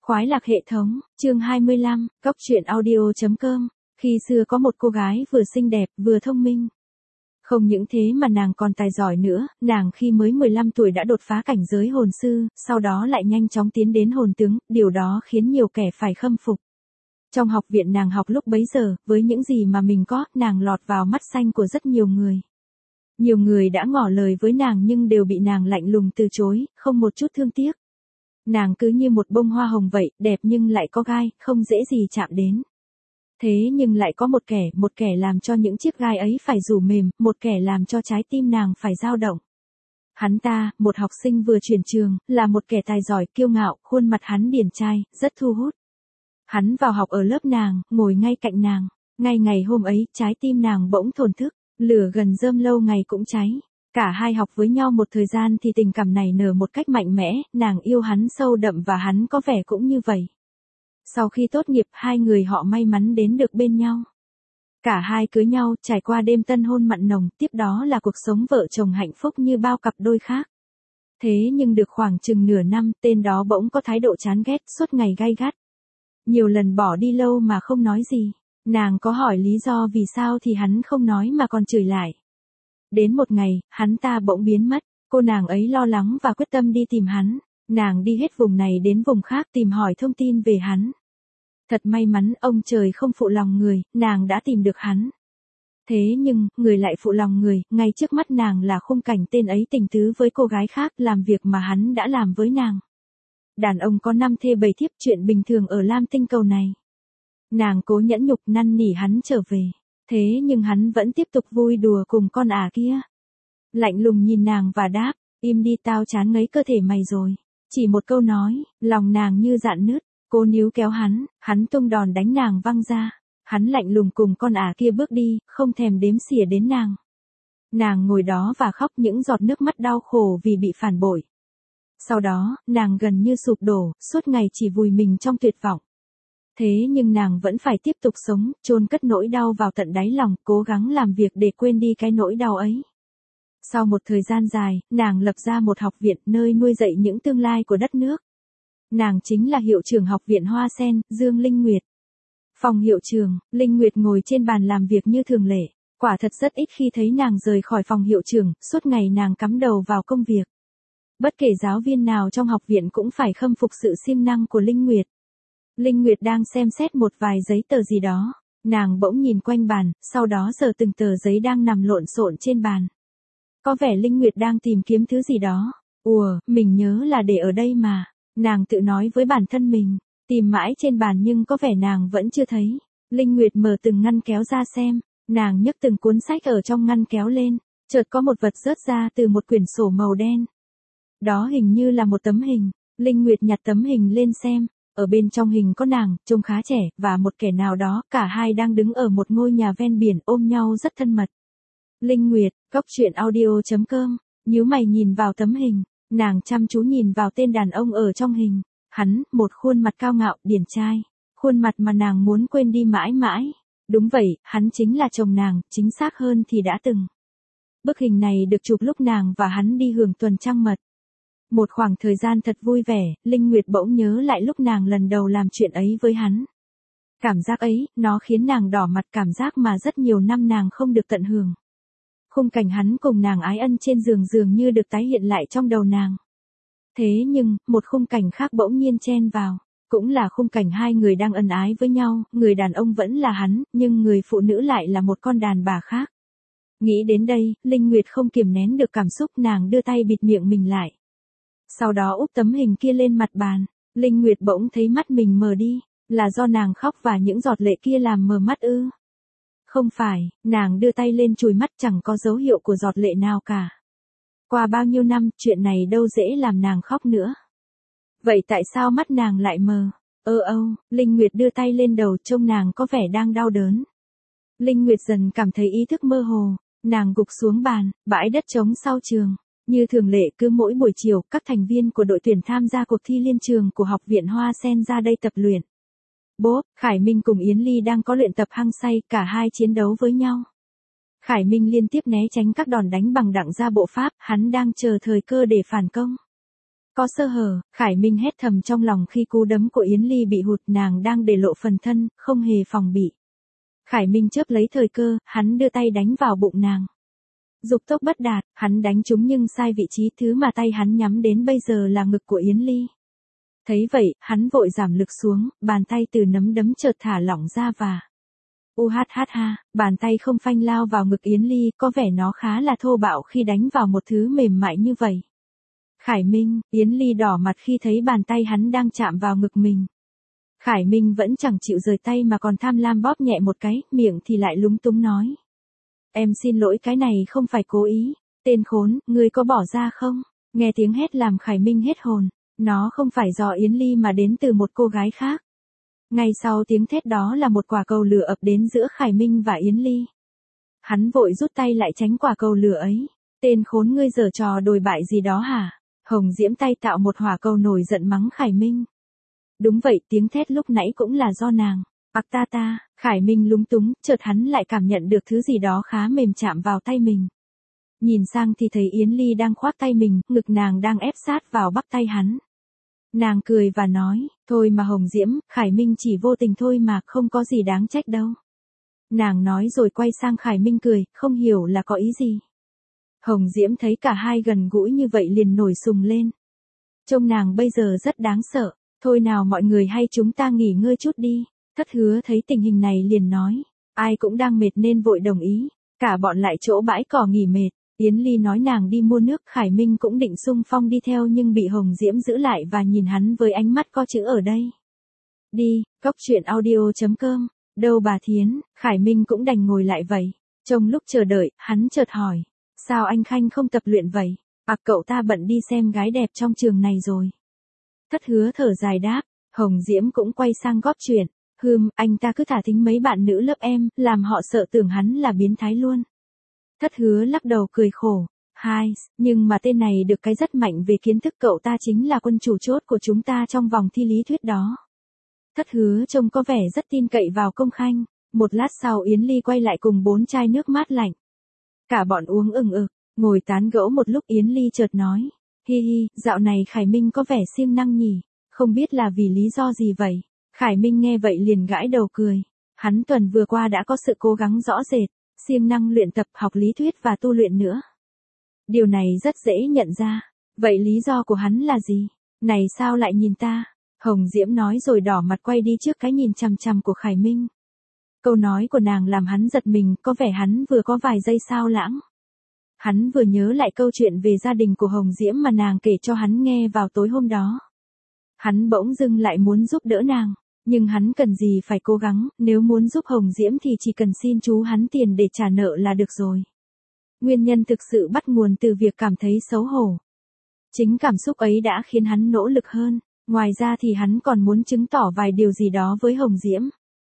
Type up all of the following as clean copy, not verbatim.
Khoái lạc hệ thống, chương 25, Cóc truyện audio.com. Khi xưa có một cô gái vừa xinh đẹp, vừa thông minh. Không những thế mà nàng còn tài giỏi nữa, nàng khi mới 15 tuổi đã đột phá cảnh giới hồn sư, sau đó lại nhanh chóng tiến đến hồn tướng, điều đó khiến nhiều kẻ phải khâm phục. Trong học viện nàng học lúc bấy giờ, với những gì mà mình có, nàng lọt vào mắt xanh của rất nhiều người. Nhiều người đã ngỏ lời với nàng nhưng đều bị nàng lạnh lùng từ chối, không một chút thương tiếc. Nàng cứ như một bông hoa hồng vậy, đẹp nhưng lại có gai, không dễ gì chạm đến. Thế nhưng lại có một kẻ làm cho những chiếc gai ấy phải rủ mềm, một kẻ làm cho trái tim nàng phải dao động. Hắn ta, một học sinh vừa chuyển trường, là một kẻ tài giỏi, kiêu ngạo, khuôn mặt hắn điển trai, rất thu hút. Hắn vào học ở lớp nàng, ngồi ngay cạnh nàng. Ngay ngày hôm ấy, trái tim nàng bỗng thổn thức, lửa gần rơm lâu ngày cũng cháy. Cả hai học với nhau một thời gian thì tình cảm này nở một cách mạnh mẽ, nàng yêu hắn sâu đậm và hắn có vẻ cũng như vậy. Sau khi tốt nghiệp, hai người họ may mắn đến được bên nhau. Cả hai cưới nhau, trải qua đêm tân hôn mặn nồng, tiếp đó là cuộc sống vợ chồng hạnh phúc như bao cặp đôi khác. Thế nhưng được khoảng chừng nửa năm, tên đó bỗng có thái độ chán ghét, suốt ngày gay gắt. Nhiều lần bỏ đi lâu mà không nói gì. Nàng có hỏi lý do vì sao thì hắn không nói mà còn chửi lại. Đến một ngày, hắn ta bỗng biến mất, cô nàng ấy lo lắng và quyết tâm đi tìm hắn. Nàng đi hết vùng này đến vùng khác tìm hỏi thông tin về hắn. Thật may mắn, ông trời không phụ lòng người, nàng đã tìm được hắn. Thế nhưng, người lại phụ lòng người, ngay trước mắt nàng là khung cảnh tên ấy tình tứ với cô gái khác, làm việc mà hắn đã làm với nàng. Đàn ông có 5 thê 7 thiếp, chuyện bình thường ở Lam Tinh cầu này. Nàng cố nhẫn nhục năn nỉ hắn trở về. Thế nhưng hắn vẫn tiếp tục vui đùa cùng con ả kia. Lạnh lùng nhìn nàng và đáp, im đi, tao chán ngấy cơ thể mày rồi. Chỉ một câu nói, lòng nàng như dạn nứt. Cô níu kéo hắn tung đòn đánh nàng văng ra. Hắn lạnh lùng cùng con ả kia bước đi, không thèm đếm xỉa đến nàng. Nàng ngồi đó và khóc những giọt nước mắt đau khổ vì bị phản bội. Sau đó, nàng gần như sụp đổ, suốt ngày chỉ vùi mình trong tuyệt vọng. Thế nhưng nàng vẫn phải tiếp tục sống, chôn cất nỗi đau vào tận đáy lòng, cố gắng làm việc để quên đi cái nỗi đau ấy. Sau một thời gian dài, nàng lập ra một học viện nơi nuôi dạy những tương lai của đất nước. Nàng chính là hiệu trưởng học viện Hoa Sen, Dương Linh Nguyệt. Phòng hiệu trưởng, Linh Nguyệt ngồi trên bàn làm việc như thường lệ. Quả thật rất ít khi thấy nàng rời khỏi phòng hiệu trưởng, suốt ngày nàng cắm đầu vào công việc. Bất kể giáo viên nào trong học viện cũng phải khâm phục sự siêng năng của Linh Nguyệt. Linh Nguyệt đang xem xét một vài giấy tờ gì đó. Nàng bỗng nhìn quanh bàn, sau đó sờ từng tờ giấy đang nằm lộn xộn trên bàn. Có vẻ Linh Nguyệt đang tìm kiếm thứ gì đó. Mình nhớ là để ở đây mà. Nàng tự nói với bản thân mình. Tìm mãi trên bàn nhưng có vẻ nàng vẫn chưa thấy. Linh Nguyệt mở từng ngăn kéo ra xem. Nàng nhấc từng cuốn sách ở trong ngăn kéo lên. Chợt có một vật rớt ra từ một quyển sổ màu đen. Đó hình như là một tấm hình. Linh Nguyệt nhặt tấm hình lên xem. Ở bên trong hình có nàng, trông khá trẻ, và một kẻ nào đó, cả hai đang đứng ở một ngôi nhà ven biển ôm nhau rất thân mật. Linh Nguyệt, Cóc truyện audio.com, nhíu mày nhìn vào tấm hình, nàng chăm chú nhìn vào tên đàn ông ở trong hình. Hắn, một khuôn mặt cao ngạo, điển trai, khuôn mặt mà nàng muốn quên đi mãi mãi. Đúng vậy, hắn chính là chồng nàng, chính xác hơn thì đã từng. Bức hình này được chụp lúc nàng và hắn đi hưởng tuần trăng mật. Một khoảng thời gian thật vui vẻ, Linh Nguyệt bỗng nhớ lại lúc nàng lần đầu làm chuyện ấy với hắn. Cảm giác ấy, nó khiến nàng đỏ mặt, cảm giác mà rất nhiều năm nàng không được tận hưởng. Khung cảnh hắn cùng nàng ái ân trên giường dường như được tái hiện lại trong đầu nàng. Thế nhưng, một khung cảnh khác bỗng nhiên chen vào. Cũng là khung cảnh hai người đang ân ái với nhau, người đàn ông vẫn là hắn, nhưng người phụ nữ lại là một con đàn bà khác. Nghĩ đến đây, Linh Nguyệt không kiềm nén được cảm xúc, nàng đưa tay bịt miệng mình lại. Sau đó úp tấm hình kia lên mặt bàn. Linh Nguyệt bỗng thấy mắt mình mờ đi. Là do nàng khóc và những giọt lệ kia làm mờ mắt ư? Không phải, nàng đưa tay lên chùi mắt, chẳng có dấu hiệu của giọt lệ nào cả. Qua bao nhiêu năm, chuyện này đâu dễ làm nàng khóc nữa. Vậy tại sao mắt nàng lại mờ? Linh Nguyệt đưa tay lên đầu, trông nàng có vẻ đang đau đớn. Linh Nguyệt dần cảm thấy ý thức mơ hồ. Nàng gục xuống bàn, bãi đất trống sau trường. Như thường lệ, cứ mỗi buổi chiều, các thành viên của đội tuyển tham gia cuộc thi liên trường của học viện Hoa Sen ra đây tập luyện. Khải Minh cùng Yến Ly đang có luyện tập hăng say, cả hai chiến đấu với nhau. Khải Minh liên tiếp né tránh các đòn đánh bằng đặng gia bộ pháp, hắn đang chờ thời cơ để phản công. Có sơ hở, Khải Minh hét thầm trong lòng khi cú đấm của Yến Ly bị hụt, nàng đang để lộ phần thân, không hề phòng bị. Khải Minh chớp lấy thời cơ, hắn đưa tay đánh vào bụng nàng. Dục tốc bất đạt, hắn đánh trúng nhưng sai vị trí, thứ mà tay hắn nhắm đến bây giờ là ngực của Yến Ly. Thấy vậy, hắn vội giảm lực xuống, bàn tay từ nắm đấm chợt thả lỏng ra và bàn tay không phanh lao vào ngực Yến Ly, có vẻ nó khá là thô bạo khi đánh vào một thứ mềm mại như vậy. Khải Minh, Yến Ly đỏ mặt khi thấy bàn tay hắn đang chạm vào ngực mình. Khải Minh vẫn chẳng chịu rời tay mà còn tham lam bóp nhẹ một cái, miệng thì lại lúng túng nói. Em xin lỗi, cái này không phải cố ý. Tên khốn, ngươi có bỏ ra không? Nghe tiếng hét làm Khải Minh hết hồn. Nó không phải do Yến Ly mà đến từ một cô gái khác. Ngay sau tiếng thét đó là một quả cầu lửa ập đến giữa Khải Minh và Yến Ly. Hắn vội rút tay lại tránh quả cầu lửa ấy. Tên khốn, ngươi giở trò đồi bại gì đó hả? Hồng Diễm tay tạo một hỏa cầu nổi giận mắng Khải Minh. Đúng vậy, tiếng thét lúc nãy cũng là do nàng. Ta, Khải Minh lúng túng, chợt hắn lại cảm nhận được thứ gì đó khá mềm chạm vào tay mình. Nhìn sang thì thấy Yến Ly đang khoác tay mình, ngực nàng đang ép sát vào bắp tay hắn. Nàng cười và nói, thôi mà Hồng Diễm, Khải Minh chỉ vô tình thôi mà, không có gì đáng trách đâu. Nàng nói rồi quay sang Khải Minh cười, không hiểu là có ý gì. Hồng Diễm thấy cả hai gần gũi như vậy liền nổi sùng lên. Trông nàng bây giờ rất đáng sợ, thôi nào mọi người, hay chúng ta nghỉ ngơi chút đi. Thất Hứa thấy tình hình này liền nói, ai cũng đang mệt nên vội đồng ý, cả bọn lại chỗ bãi cỏ nghỉ mệt. Yến Ly nói nàng đi mua nước, Khải Minh cũng định xung phong đi theo nhưng bị Hồng Diễm giữ lại và nhìn hắn với ánh mắt có chữ ở đây. Đi, cốc truyện audio.com, đâu bà Thiến, Khải Minh cũng đành ngồi lại vậy. Trong lúc chờ đợi, hắn chợt hỏi, sao anh Khanh không tập luyện vậy? Cậu ta bận đi xem gái đẹp trong trường này rồi. Thất Hứa thở dài đáp, Hồng Diễm cũng quay sang góp chuyện. Anh ta cứ thả thính mấy bạn nữ lớp em, làm họ sợ tưởng hắn là biến thái luôn. Thất Hứa lắc đầu cười khổ. Nhưng mà tên này được cái rất mạnh về kiến thức, cậu ta chính là quân chủ chốt của chúng ta trong vòng thi lý thuyết đó. Thất Hứa trông có vẻ rất tin cậy vào Công Khanh. Một lát sau Yến Ly quay lại cùng 4 chai nước mát lạnh. Cả bọn uống ừng ực, ngồi tán gẫu một lúc Yến Ly chợt nói. Dạo này Khải Minh có vẻ siêng năng nhỉ, không biết là vì lý do gì vậy? Khải Minh nghe vậy liền gãi đầu cười. Hắn tuần vừa qua đã có sự cố gắng rõ rệt, siêng năng luyện tập, học lý thuyết và tu luyện nữa. Điều này rất dễ nhận ra. Vậy lý do của hắn là gì? Này sao lại nhìn ta? Hồng Diễm nói rồi đỏ mặt quay đi trước cái nhìn chằm chằm của Khải Minh. Câu nói của nàng làm hắn giật mình, có vẻ hắn vừa có vài giây sao lãng. Hắn vừa nhớ lại câu chuyện về gia đình của Hồng Diễm mà nàng kể cho hắn nghe vào tối hôm đó. Hắn bỗng dưng lại muốn giúp đỡ nàng. Nhưng hắn cần gì phải cố gắng, nếu muốn giúp Hồng Diễm thì chỉ cần xin chú hắn tiền để trả nợ là được rồi. Nguyên nhân thực sự bắt nguồn từ việc cảm thấy xấu hổ. Chính cảm xúc ấy đã khiến hắn nỗ lực hơn, ngoài ra thì hắn còn muốn chứng tỏ vài điều gì đó với Hồng Diễm.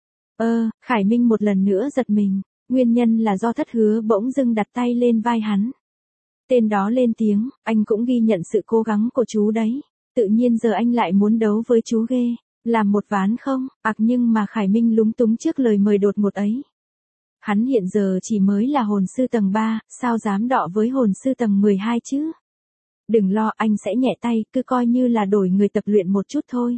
Khải Minh một lần nữa giật mình, nguyên nhân là do Thất Hứa bỗng dưng đặt tay lên vai hắn. Tên đó lên tiếng, anh cũng ghi nhận sự cố gắng của chú đấy, tự nhiên giờ anh lại muốn đấu với chú ghê. Làm một ván không? Nhưng mà Khải Minh lúng túng trước lời mời đột ngột ấy. Hắn hiện giờ chỉ mới là hồn sư tầng 3, sao dám đọ với hồn sư tầng 12 chứ? Đừng lo, anh sẽ nhẹ tay, cứ coi như là đổi người tập luyện một chút thôi.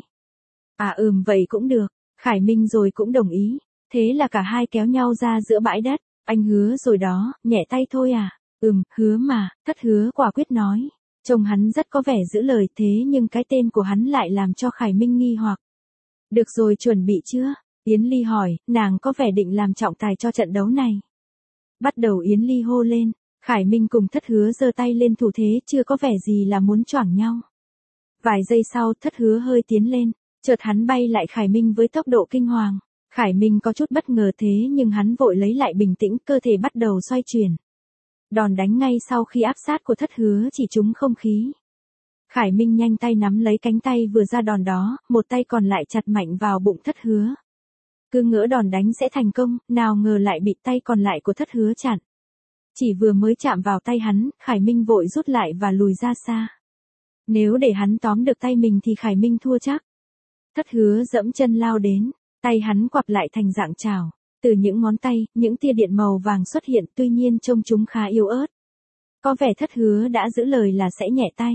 Vậy cũng được. Khải Minh rồi cũng đồng ý. Thế là cả hai kéo nhau ra giữa bãi đất. Anh hứa rồi đó, nhẹ tay thôi à? Hứa mà, Thất Hứa quả quyết nói. Trông hắn rất có vẻ giữ lời, thế nhưng cái tên của hắn lại làm cho Khải Minh nghi hoặc. Được rồi, chuẩn bị chưa? Yến Ly hỏi, nàng có vẻ định làm trọng tài cho trận đấu này. Bắt đầu Yến Ly hô lên, Khải Minh cùng Thất Hứa giơ tay lên thủ thế, chưa có vẻ gì là muốn choảng nhau. Vài giây sau Thất Hứa hơi tiến lên, chợt hắn bay lại Khải Minh với tốc độ kinh hoàng. Khải Minh có chút bất ngờ thế nhưng hắn vội lấy lại bình tĩnh, cơ thể bắt đầu xoay chuyển. Đòn đánh ngay sau khi áp sát của Thất Hứa chỉ trúng không khí. Khải Minh nhanh tay nắm lấy cánh tay vừa ra đòn đó, một tay còn lại chặt mạnh vào bụng Thất Hứa. Cứ ngỡ đòn đánh sẽ thành công, nào ngờ lại bị tay còn lại của Thất Hứa chặn. Chỉ vừa mới chạm vào tay hắn, Khải Minh vội rút lại và lùi ra xa. Nếu để hắn tóm được tay mình thì Khải Minh thua chắc. Thất Hứa dẫm chân lao đến, tay hắn quặp lại thành dạng chảo. Từ những ngón tay, những tia điện màu vàng xuất hiện, tuy nhiên trông chúng khá yếu ớt. Có vẻ Thất Hứa đã giữ lời là sẽ nhẹ tay.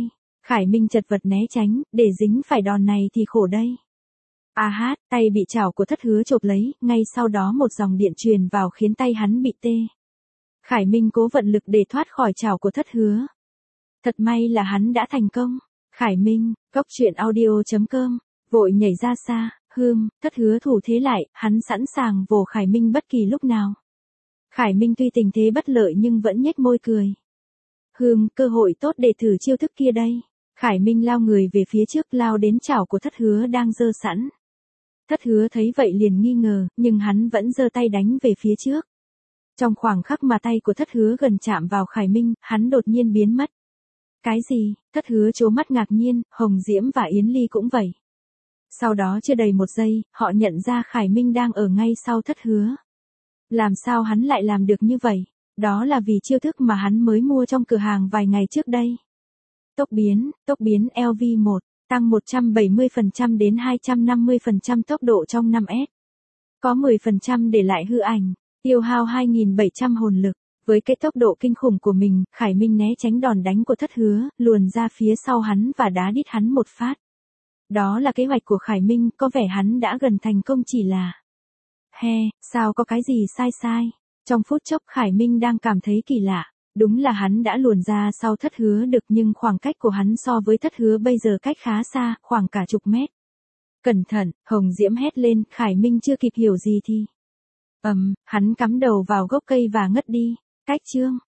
Khải Minh chật vật né tránh, để dính phải đòn này thì khổ đây. A hát, tay bị chảo của Thất Hứa chộp lấy, ngay sau đó một dòng điện truyền vào khiến tay hắn bị tê. Khải Minh cố vận lực để thoát khỏi chảo của Thất Hứa. Thật may là hắn đã thành công. Khải Minh, cốc truyện audio.com, vội nhảy ra xa, Thất Hứa thủ thế lại, hắn sẵn sàng vồ Khải Minh bất kỳ lúc nào. Khải Minh tuy tình thế bất lợi nhưng vẫn nhếch môi cười. Cơ hội tốt để thử chiêu thức kia đây. Khải Minh lao người về phía trước, lao đến chảo của Thất Hứa đang giơ sẵn. Thất Hứa thấy vậy liền nghi ngờ, nhưng hắn vẫn giơ tay đánh về phía trước. Trong khoảng khắc mà tay của Thất Hứa gần chạm vào Khải Minh, hắn đột nhiên biến mất. Cái gì? Thất Hứa trố mắt ngạc nhiên, Hồng Diễm và Yến Ly cũng vậy. Sau đó chưa đầy một giây, họ nhận ra Khải Minh đang ở ngay sau Thất Hứa. Làm sao hắn lại làm được như vậy? Đó là vì chiêu thức mà hắn mới mua trong cửa hàng vài ngày trước đây. Tốc biến LV1, tăng 170% đến 250% tốc độ trong 5S. Có 10% để lại hư ảnh, tiêu hao 2.700 hồn lực. Với cái tốc độ kinh khủng của mình, Khải Minh né tránh đòn đánh của Thất Hứa, luồn ra phía sau hắn và đá đít hắn một phát. Đó là kế hoạch của Khải Minh, có vẻ hắn đã gần thành công chỉ là... sao có cái gì sai? Trong phút chốc Khải Minh đang cảm thấy kỳ lạ. Đúng là hắn đã luồn ra sau Thất Hứa được nhưng khoảng cách của hắn so với Thất Hứa bây giờ cách khá xa, khoảng cả chục mét. Cẩn thận, Hồng Diễm hét lên, Khải Minh chưa kịp hiểu gì thì... hắn cắm đầu vào gốc cây và ngất đi. Cách chương